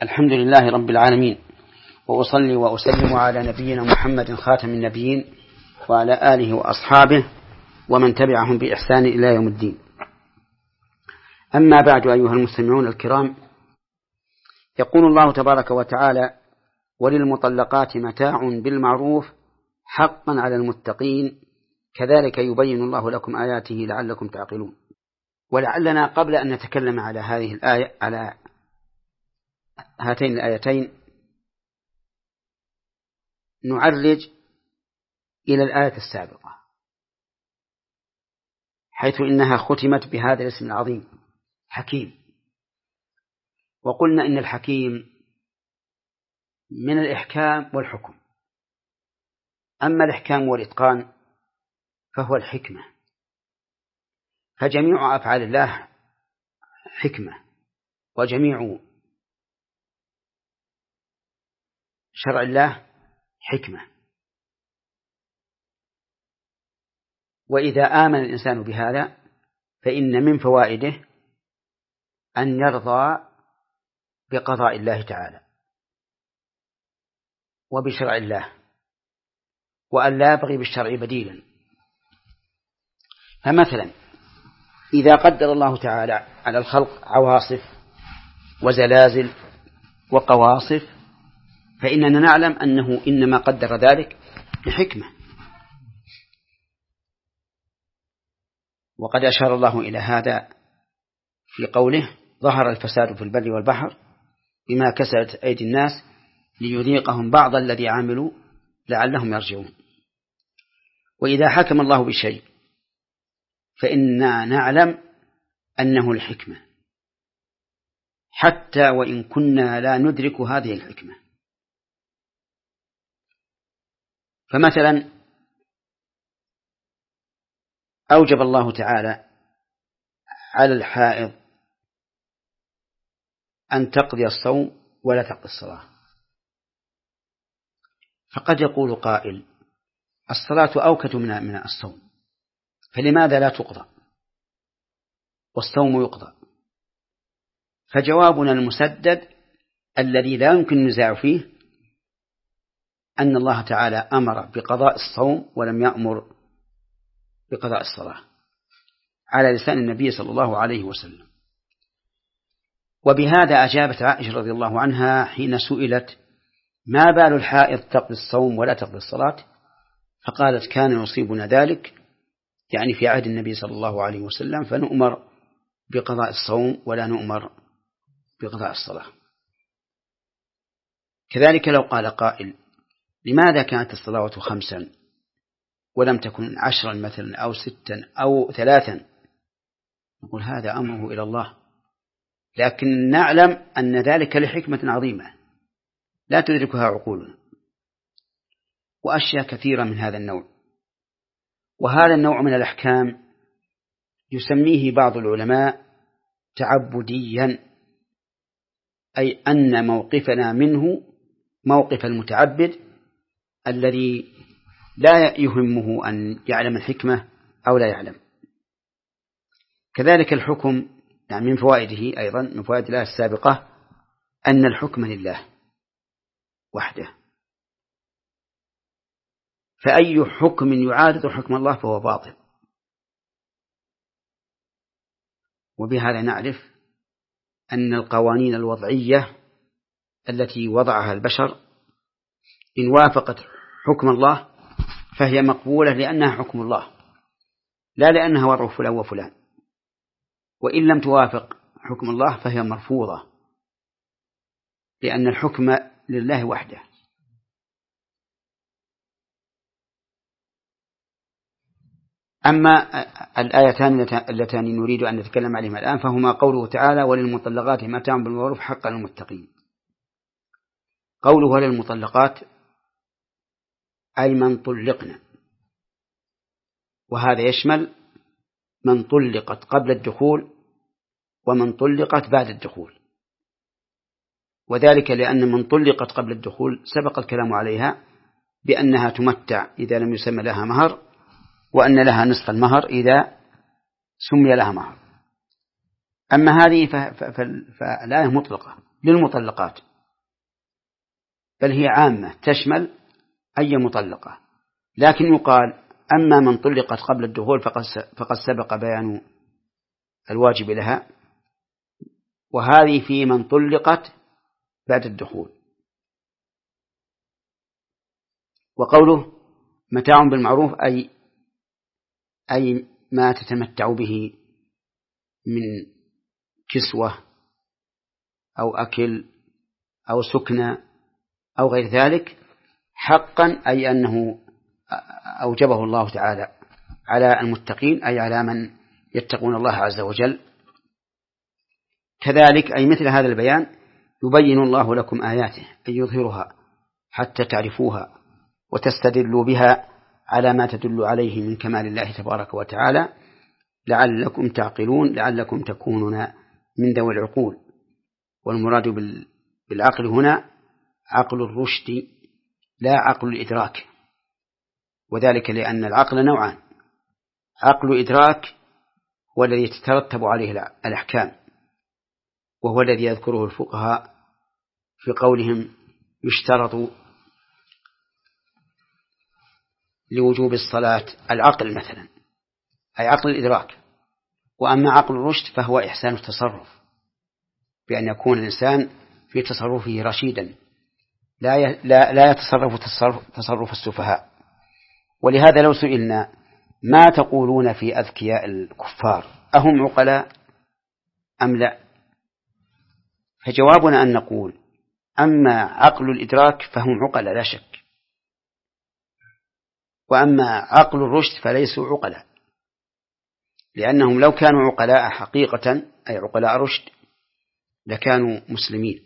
الحمد لله رب العالمين، وأصلي وأسلم على نبينا محمد خاتم النبيين وعلى آله وأصحابه ومن تبعهم بإحسان إلى يوم الدين. أما بعد، أيها المستمعون الكرام، يقول الله تبارك وتعالى: وللمطلقات متاع بالمعروف حقا على المتقين كذلك يبين الله لكم آياته لعلكم تعقلون. ولعلنا قبل أن نتكلم على هذه الآية على هاتين الآيتين نعرج إلى الآية السابقة، حيث إنها ختمت بهذا الاسم العظيم حكيم. وقلنا إن الحكيم من الإحكام والحكم، أما الإحكام والإتقان فهو الحكمة، فجميع أفعال الله حكمة، وجميع شرع الله حكمة. وإذا آمن الإنسان بهذا فإن من فوائده أن يرضى بقضاء الله تعالى وبشرع الله، وأن لا يبغي بالشرع بديلا. فمثلا إذا قدر الله تعالى على الخلق عواصف وزلازل وقواصف فإننا نعلم أنه إنما قدر ذلك بحكمة. وقد أشار الله إلى هذا في قوله: ظهر الفساد في البر والبحر بما كسبت أيدي الناس ليذيقهم بعض الذي عملوا لعلهم يرجعون. وإذا حكم الله بشيء فإننا نعلم أنه الحكمة، حتى وإن كنا لا ندرك هذه الحكمة. فمثلا أوجب الله تعالى على الحائض أن تقضي الصوم ولا تقضي الصلاة. فقد يقول قائل: الصلاة أوكد من الصوم، فلماذا لا تقضى والصوم يقضى؟ فجوابنا المسدد الذي لا يمكن النزاع فيه أن الله تعالى أمر بقضاء الصوم ولم يأمر بقضاء الصلاة، على لسان النبي صلى الله عليه وسلم. وبهذا أجابت عائشة رضي الله عنها حين سئلت: ما بال الحائض تقضي الصوم ولا تقضي الصلاة؟ فقالت: كان يصيبنا ذلك، يعني في عهد النبي صلى الله عليه وسلم، فنؤمر بقضاء الصوم ولا نؤمر بقضاء الصلاة. كذلك لو قال قائل: لماذا كانت الصلاة 5 ولم تكن 10 مثلا أو 6 أو 3؟ نقول هذا أمره إلى الله، لكن نعلم أن ذلك لحكمة عظيمة لا تدركها عقولنا، وأشياء كثيرة من هذا النوع. وهذا النوع من الأحكام يسميه بعض العلماء تعبديا، أي أن موقفنا منه موقف المتعبد الذي لا يهمه أن يعلم الحكمة أو لا يعلم. كذلك الحكم، يعني من فوائده أيضا من فوائد الله السابقة أن الحكم لله وحده، فأي حكم يعارض حكم الله فهو باطل. وبهذا نعرف أن القوانين الوضعية التي وضعها البشر إن وافقت حكم الله فهي مقبولة لأنها حكم الله، لا لأنها وضع فلان وفلان. وإن لم توافق حكم الله فهي مرفوضة، لأن الحكم لله وحده. أما الآيتان اللتان نريد أن نتكلم عليهما الآن فهما قوله تعالى: وللمطلقات متاع بالمعروف حقا للمتقين. قوله وللمطلقات أي من طلقنا، وهذا يشمل من طلقت قبل الدخول ومن طلقت بعد الدخول. وذلك لأن من طلقت قبل الدخول سبق الكلام عليها بأنها تمتع إذا لم يسمى لها مهر، وأن لها نصف المهر إذا سمي لها مهر. أما هذه فالآية مطلقة للمطلقات، بل هي عامة تشمل أي مطلقة، لكن يقال أما من طلقت قبل الدخول فقد سبق بيان الواجب لها، وهذه في من طلقت بعد الدخول. وقوله متاع بالمعروف أي ما تتمتع به من كسوة أو أكل أو سكنى أو غير ذلك، حقا أي أنه أوجبه الله تعالى على المتقين، أي على من يتقون الله عز وجل. كذلك أي مثل هذا البيان يبين الله لكم آياته أي يظهرها حتى تعرفوها وتستدلوا بها على ما تدل عليه من كمال الله تبارك وتعالى، لعلكم تعقلون، لعلكم تكونون من ذوي العقول. والمراد بالعقل هنا عقل الرشد لا عقل الإدراك، وذلك لأن العقل نوعان: عقل إدراك هو الذي تترتب عليه الأحكام، وهو الذي يذكره الفقهاء في قولهم يشترط لوجوب الصلاة العقل مثلا، أي عقل الإدراك. وأما عقل الرشد فهو إحسان التصرف، بأن يكون الإنسان في تصرفه رشيدا لا يتصرف تصرف السفهاء. ولهذا لو سئلنا ما تقولون في أذكياء الكفار أهم عقلاء أم لا، فجوابنا أن نقول أما عقل الإدراك فهم عقلاء لا شك، وأما عقل الرشد فليسوا عقلاء، لأنهم لو كانوا عقلاء حقيقة أي عقلاء رشد لكانوا مسلمين.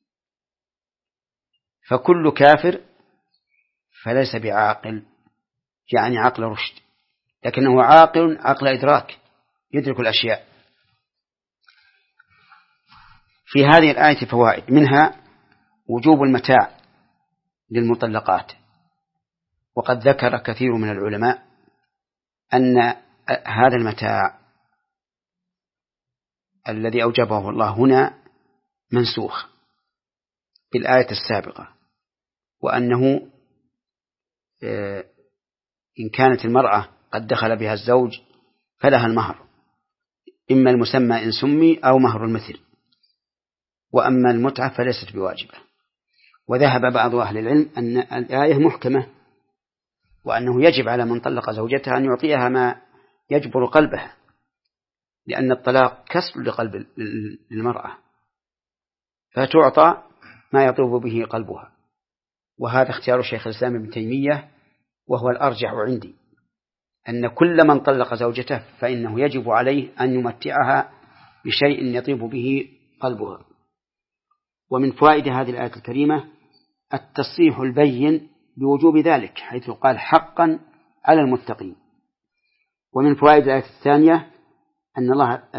فكل كافر فليس بعاقل يعني عقل رشد، لكنه عاقل عقل إدراك يدرك الأشياء. في هذه الآية فوائد، منها وجوب المتاع للمطلقات، وقد ذكر كثير من العلماء أن هذا المتاع الذي أوجبه الله هنا منسوخ بالآية السابقة، وأنه إن كانت المرأة قد دخل بها الزوج فلها المهر، إما المسمى إن سمي أو مهر المثل، وأما المتعة فليست بواجبة. وذهب بعض أهل العلم أن الآية محكمة، وأنه يجب على من طلق زوجته أن يعطيها ما يجبر قلبها، لأن الطلاق كسر لقلب المرأة، فتعطى ما يطوب به قلبها. وهذا اختيار شيخ الإسلام ابن تيمية، وهو الأرجح عندي، أن كل من طلق زوجته فإنه يجب عليه أن يمتعها بشيء يطيب به قلبها. ومن فوائد هذه الآية الكريمة التصريح البين بوجوب ذلك، حيث قال حقا على المتقين. ومن فوائد الآية الثانية أن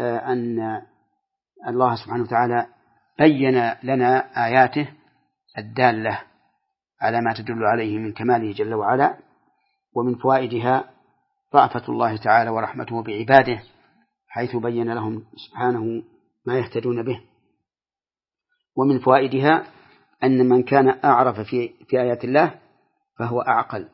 الله سبحانه وتعالى بين لنا آياته الدالة على ما تدل عليه من كماله جل وعلا. ومن فوائدها رأفة الله تعالى ورحمته بعباده، حيث بين لهم سبحانه ما يهتدون به. ومن فوائدها أن من كان أعرف في آيات الله فهو أعقل،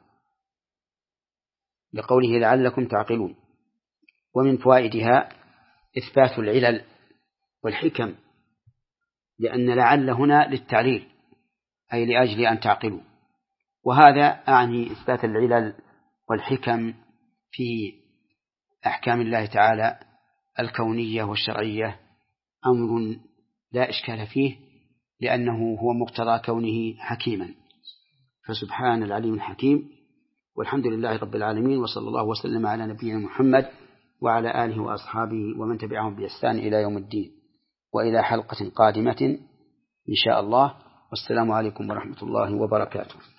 لقوله لعلكم تعقلون. ومن فوائدها إثبات العلل والحكم، لأن لعل هنا للتعليل أي لأجل أن تعقلوا، وهذا أعني إثبات العلل والحكم في أحكام الله تعالى الكونية والشرعية أمر لا إشكال فيه، لأنه هو مقتضى كونه حكيما. فسبحان العليم الحكيم، والحمد لله رب العالمين، وصلى الله وسلم على نبينا محمد وعلى آله وأصحابه ومن تبعهم بإحسان إلى يوم الدين، وإلى حلقة قادمة إن شاء الله، والسلام عليكم ورحمة الله وبركاته.